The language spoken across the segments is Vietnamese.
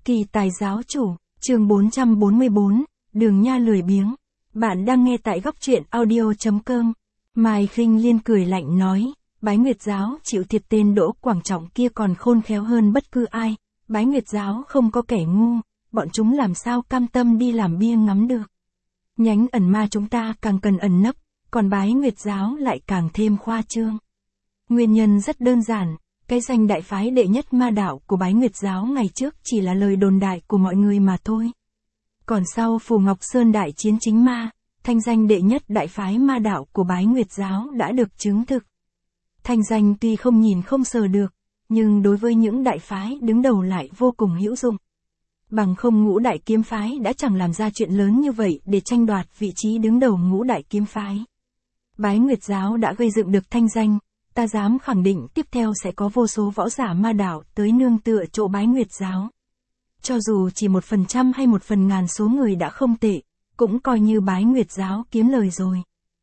Kỳ tài giáo chủ, chương 444, Đường Nha lười biếng. Bạn đang nghe tại góc truyện audio.com. Mai Khinh Liên cười lạnh nói, Bái Nguyệt giáo chịu thiệt tên Đỗ Quảng Trọng kia còn khôn khéo hơn bất cứ ai. Bái Nguyệt giáo không có kẻ ngu, bọn chúng làm sao cam tâm đi làm bia ngắm được. Nhánh ẩn ma chúng ta càng cần ẩn nấp, còn Bái Nguyệt giáo lại càng thêm khoa trương. Nguyên nhân rất đơn giản. Cái danh đại phái đệ nhất ma đạo của Bái Nguyệt giáo ngày trước chỉ là lời đồn đại của mọi người mà thôi. Còn sau Phù Ngọc Sơn đại chiến chính ma, thanh danh đệ nhất đại phái ma đạo của Bái Nguyệt giáo đã được chứng thực. Thanh danh tuy không nhìn không sờ được, nhưng đối với những đại phái đứng đầu lại vô cùng hữu dụng. Bằng không Ngũ Đại Kiếm Phái đã chẳng làm ra chuyện lớn như vậy để tranh đoạt vị trí đứng đầu Ngũ Đại Kiếm Phái. Bái Nguyệt giáo đã gây dựng được thanh danh. Ta dám khẳng định tiếp theo sẽ có vô số võ giả ma đạo tới nương tựa chỗ Bái Nguyệt giáo. Cho dù chỉ 1% hay 1/1000 số người đã không tệ, cũng coi như Bái Nguyệt giáo kiếm lời rồi.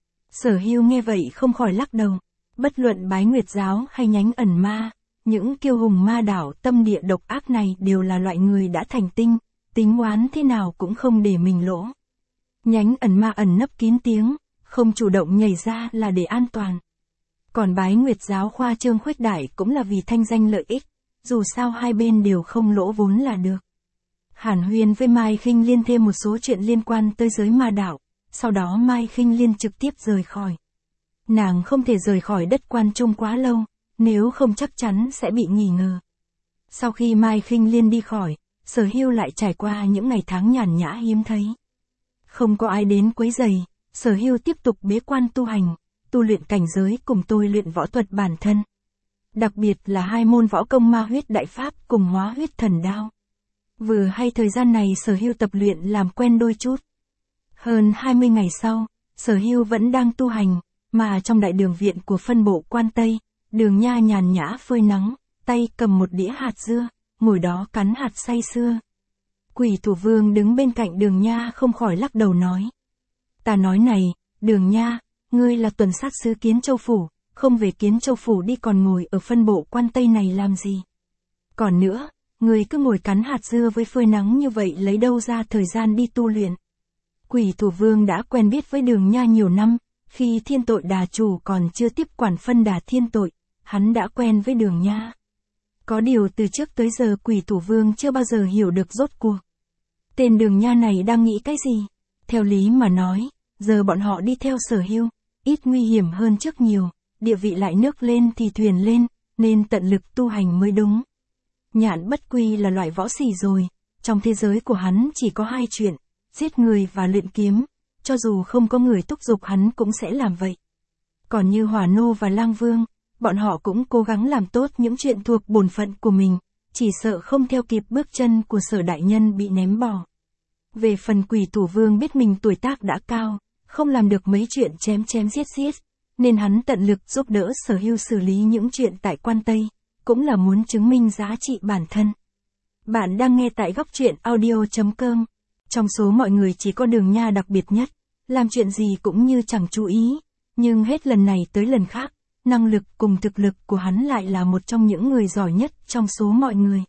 Sở Hưu nghe vậy không khỏi lắc đầu. Bất luận Bái Nguyệt giáo hay nhánh ẩn ma, những kiêu hùng ma đạo tâm địa độc ác này đều là loại người đã thành tinh, tính oán thế nào cũng không để mình lỗ. Nhánh ẩn ma ẩn nấp kín tiếng, không chủ động nhảy ra là để an toàn. Còn Bái Nguyệt giáo khoa trương khuếch đại cũng là vì thanh danh lợi ích, dù sao hai bên đều không lỗ vốn là được. Hàn huyên với Mai Khinh Liên thêm một số chuyện liên quan tới giới ma đạo, sau đó Mai Khinh Liên trực tiếp rời khỏi. Nàng không thể rời khỏi đất Quan Trung quá lâu, nếu không chắc chắn sẽ bị nghi ngờ. Sau khi Mai Khinh Liên đi khỏi, Sở Hưu lại trải qua những ngày tháng nhàn nhã hiếm thấy. Không có ai đến quấy rầy, Sở Hưu tiếp tục bế quan tu hành. Tu luyện cảnh giới cùng tôi luyện võ thuật bản thân. Đặc biệt là hai môn võ công ma huyết đại pháp cùng hóa huyết thần đao. Vừa hay thời gian này Sở Hưu tập luyện làm quen đôi chút. Hơn 20 ngày sau, Sở Hưu vẫn đang tu hành, mà trong đại đường viện của phân bộ Quan Tây, Đường Nha nhàn nhã phơi nắng, tay cầm một đĩa hạt dưa, ngồi đó cắn hạt say sưa. Quỷ Thủ Vương đứng bên cạnh Đường Nha không khỏi lắc đầu nói. Ta nói này, Đường Nha, ngươi là tuần sát sứ Kiến Châu Phủ, không về Kiến Châu Phủ đi còn ngồi ở phân bộ Quan Tây này làm gì? Còn nữa, ngươi cứ ngồi cắn hạt dưa với phơi nắng như vậy lấy đâu ra thời gian đi tu luyện? Quỷ Thủ Vương đã quen biết với Đường Nha nhiều năm, khi Thiên Tội Đà chủ còn chưa tiếp quản phân đà thiên tội, hắn đã quen với Đường Nha. Có điều từ trước tới giờ Quỷ Thủ Vương chưa bao giờ hiểu được rốt cuộc. Tên Đường Nha này đang nghĩ cái gì? Theo lý mà nói, giờ bọn họ đi theo Sở Hưu, ít nguy hiểm hơn trước nhiều, địa vị lại nước lên thì thuyền lên, nên tận lực tu hành mới đúng. Nhạn Bất Quy là loại võ sĩ rồi, trong thế giới của hắn chỉ có hai chuyện, giết người và luyện kiếm, cho dù không có người thúc giục hắn cũng sẽ làm vậy. Còn như Hỏa Nô và Lang Vương, bọn họ cũng cố gắng làm tốt những chuyện thuộc bổn phận của mình, chỉ sợ không theo kịp bước chân của Sở đại nhân bị ném bỏ. Về phần Quỷ Thủ Vương biết mình tuổi tác đã cao, không làm được mấy chuyện chém giết, nên hắn tận lực giúp đỡ Sở Hưu xử lý những chuyện tại Quan Tây, cũng là muốn chứng minh giá trị bản thân. Bạn đang nghe tại góc truyện audio.com. Trong số mọi người chỉ có Đường Nha đặc biệt nhất, làm chuyện gì cũng như chẳng chú ý, nhưng hết lần này tới lần khác, năng lực cùng thực lực của hắn lại là một trong những người giỏi nhất trong số mọi người.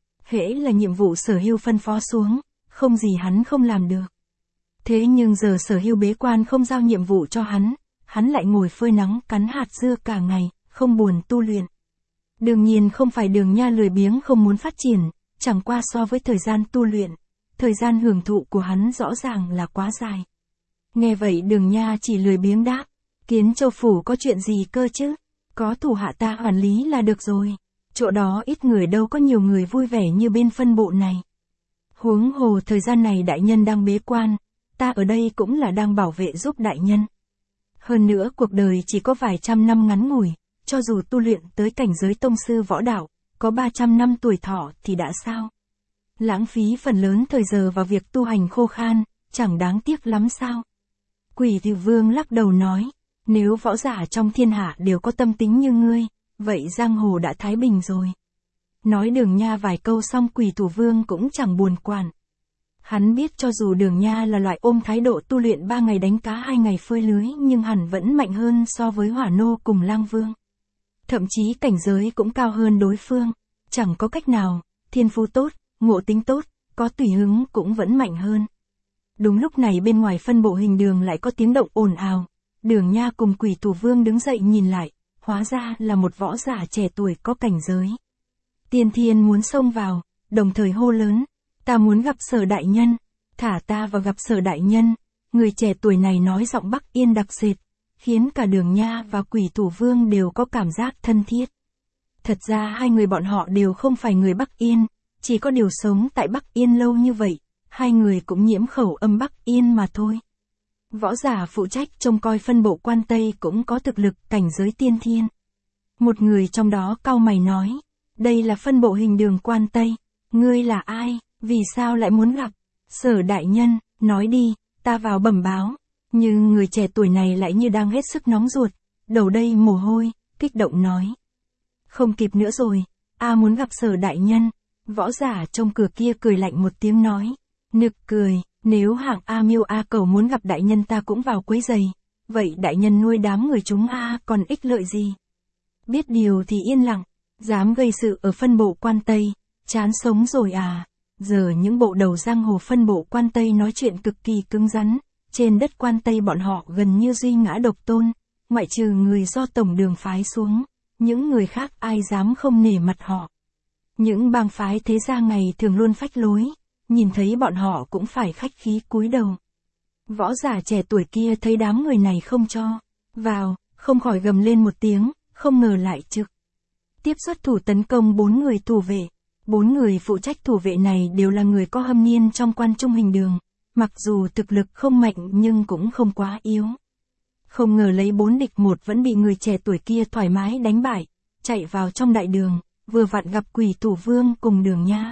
Hễ là nhiệm vụ Sở Hưu phân phó xuống, không gì hắn không làm được. Thế nhưng giờ Sở Hưu bế quan không giao nhiệm vụ cho hắn lại ngồi phơi nắng cắn hạt dưa cả ngày, không buồn tu luyện. Đương nhiên không phải Đường Nha lười biếng không muốn phát triển, chẳng qua so với thời gian tu luyện, thời gian hưởng thụ của hắn rõ ràng là quá dài. Nghe vậy Đường Nha chỉ lười biếng đáp, Kiến Châu Phủ có chuyện gì cơ chứ, có thủ hạ ta quản lý là được rồi, chỗ đó ít người đâu có nhiều người vui vẻ như bên phân bộ này. Huống hồ thời gian này đại nhân đang bế quan, ta ở đây cũng là đang bảo vệ giúp đại nhân. Hơn nữa cuộc đời chỉ có vài trăm năm ngắn ngủi, cho dù tu luyện tới cảnh giới tông sư võ đạo, có 300 năm tuổi thọ thì đã sao? Lãng phí phần lớn thời giờ vào việc tu hành khô khan, chẳng đáng tiếc lắm sao? Quỷ Thủ Vương lắc đầu nói, nếu võ giả trong thiên hạ đều có tâm tính như ngươi, vậy giang hồ đã thái bình rồi. Nói Đường Nha vài câu xong Quỷ Thủ Vương cũng chẳng buồn quản. Hắn biết cho dù Đường Nha là loại ôm thái độ tu luyện 3 ngày đánh cá 2 ngày phơi lưới nhưng hẳn vẫn mạnh hơn so với Hỏa Nô cùng Lang Vương. Thậm chí cảnh giới cũng cao hơn đối phương, chẳng có cách nào, thiên phú tốt, ngộ tính tốt, có tùy hứng cũng vẫn mạnh hơn. Đúng lúc này bên ngoài phân bộ hình đường lại có tiếng động ồn ào. Đường Nha cùng Quỷ Thủ Vương đứng dậy nhìn lại, hóa ra là một võ giả trẻ tuổi có cảnh giới. Tiên Thiên muốn xông vào, đồng thời hô lớn, ta muốn gặp Sở đại nhân, thả ta vào gặp Sở đại nhân. Người trẻ tuổi này nói giọng Bắc Yên đặc sệt, khiến cả Đường Nha và Quỷ Thủ Vương đều có cảm giác thân thiết. Thật ra hai người bọn họ đều không phải người Bắc Yên, chỉ có điều sống tại Bắc Yên lâu như vậy, hai người cũng nhiễm khẩu âm Bắc Yên mà thôi. Võ giả phụ trách trông coi phân bộ quan Tây cũng có thực lực cảnh giới tiên thiên. Một người trong đó cau mày nói, đây là phân bộ hình đường quan Tây, ngươi là ai, vì sao lại muốn gặp Sở đại nhân, nói đi, ta vào bẩm báo. Nhưng người trẻ tuổi này lại như đang hết sức nóng ruột, đầu đầy mồ hôi, kích động nói. Không kịp nữa rồi, muốn gặp Sở đại nhân. Võ giả trong cửa kia cười lạnh một tiếng nói, nực cười, nếu hạng A Miêu A Cầu muốn gặp đại nhân ta cũng vào quấy giày, vậy đại nhân nuôi đám người chúng còn ích lợi gì? Biết điều thì yên lặng, dám gây sự ở phân bộ quan Tây, chán sống rồi à? Giờ những bộ đầu giang hồ phân bộ quan Tây nói chuyện cực kỳ cứng rắn, trên đất quan Tây bọn họ gần như duy ngã độc tôn, ngoại trừ người do tổng đường phái xuống, những người khác ai dám không nể mặt họ. Những bang phái thế gia ngày thường luôn phách lối, nhìn thấy bọn họ cũng phải khách khí cúi đầu. Võ giả trẻ tuổi kia thấy đám người này không cho vào, không khỏi gầm lên một tiếng, không ngờ lại trực tiếp xuất thủ tấn công 4 người thủ vệ. 4 người phụ trách thủ vệ này đều là người có hâm niên trong quan trung hình đường, mặc dù thực lực không mạnh nhưng cũng không quá yếu. Không ngờ lấy 4 địch 1 vẫn bị người trẻ tuổi kia thoải mái đánh bại, chạy vào trong đại đường, vừa vặn gặp Quỷ Thủ Vương cùng Đường Nha.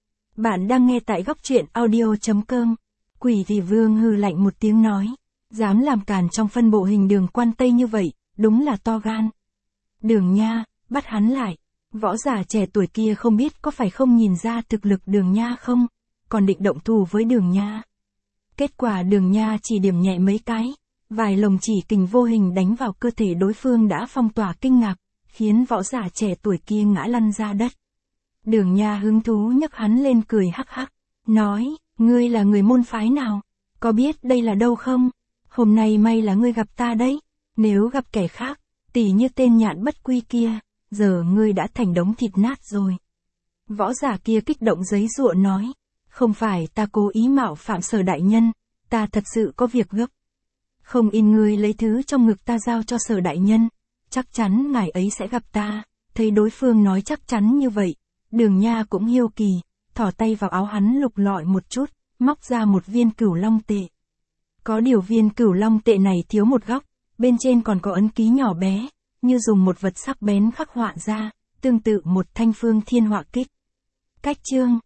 Bạn đang nghe tại góc truyện audio.com. Quỷ Thị Vương hừ lạnh một tiếng nói, dám làm càn trong phân bộ hình đường quan Tây như vậy, đúng là to gan. Đường Nha, bắt hắn lại. Võ giả trẻ tuổi kia không biết có phải không nhìn ra thực lực Đường Nha không, còn định động thủ với Đường Nha. Kết quả Đường Nha chỉ điểm nhẹ mấy cái, vài lồng chỉ kình vô hình đánh vào cơ thể đối phương đã phong tỏa kinh ngạc, khiến võ giả trẻ tuổi kia ngã lăn ra đất. Đường Nha hứng thú nhấc hắn lên cười hắc hắc, nói, ngươi là người môn phái nào? Có biết đây là đâu không? Hôm nay may là ngươi gặp ta đấy, nếu gặp kẻ khác, tỉ như tên nhạn bất quy kia, giờ ngươi đã thành đống thịt nát rồi. Võ giả kia kích động giấy giụa nói, không phải ta cố ý mạo phạm Sở đại nhân, ta thật sự có việc gấp. Không in ngươi lấy thứ trong ngực ta giao cho Sở đại nhân, chắc chắn ngài ấy sẽ gặp ta. Thấy đối phương nói chắc chắn như vậy, Đường Nha cũng hiếu kỳ, thò tay vào áo hắn lục lọi một chút, móc ra một viên cửu long tệ. Có điều viên cửu long tệ này thiếu một góc, bên trên còn có ấn ký nhỏ bé, như dùng một vật sắc bén khắc họa ra, tương tự một thanh phương thiên họa kích. Cách chương